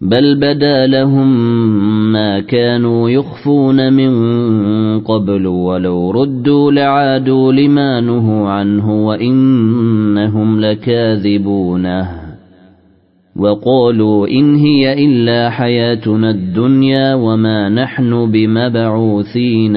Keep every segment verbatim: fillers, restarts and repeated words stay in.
بل بدا لهم ما كانوا يخفون من قبل ولو ردوا لعادوا لما نهوا عنه وإنهم لكاذبون وقالوا إن هي إلا حياتنا الدنيا وما نحن بمبعوثين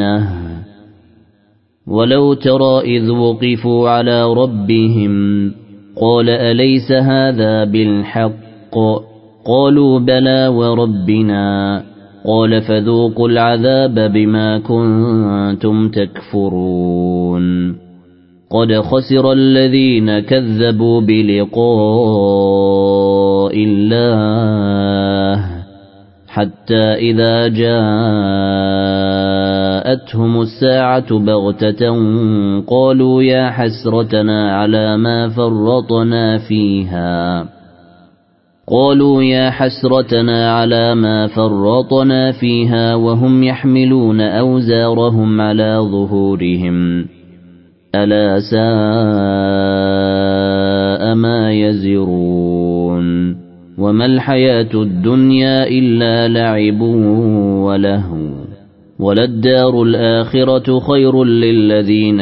ولو ترى إذ وقفوا على ربهم قال أليس هذا بالحق قالوا بلى وربنا قال فذوقوا العذاب بما كنتم تكفرون قد خسر الذين كذبوا بلقاء الله حتى إذا جاءتهم الساعة بغتة قالوا يا حسرتنا على ما فرطنا فيها قالوا يا حسرتنا على ما فرطنا فيها وهم يحملون أوزارهم على ظهورهم ألا ساء ما يزرون وما الحياة الدنيا إلا لعب ولهو وللدار الآخرة خير للذين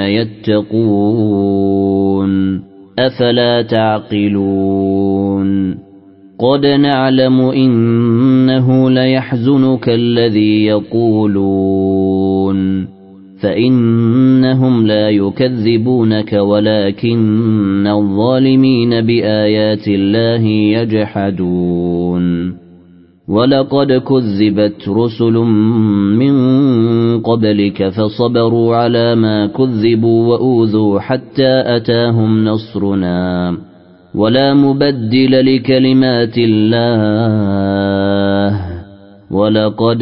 يتقون أفلا تعقلون قد نعلم إنه ليحزنك الذي يقولون فإنهم لا يكذبونك ولكن الظالمين بآيات الله يجحدون ولقد كذبت رسل من قبلك فصبروا على ما كذبوا وأوذوا حتى أتاهم نصرنا ولا مبدل لكلمات الله ولقد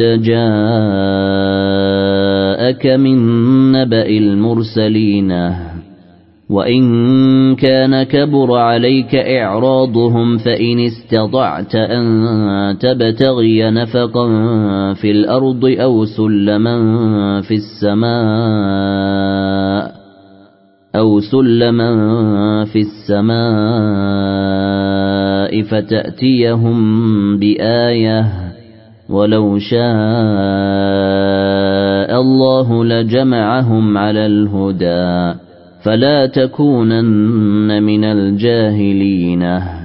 جاءك من نبأ المرسلين وإن كان كبر عليك إعراضهم فإن استطعت أن تبتغي نفقا في الأرض أو سلما في السماء أو سلما في السماء فتأتيهم بآية ولو شاء الله لجمعهم على الهدى فلا تكونن من الجاهلين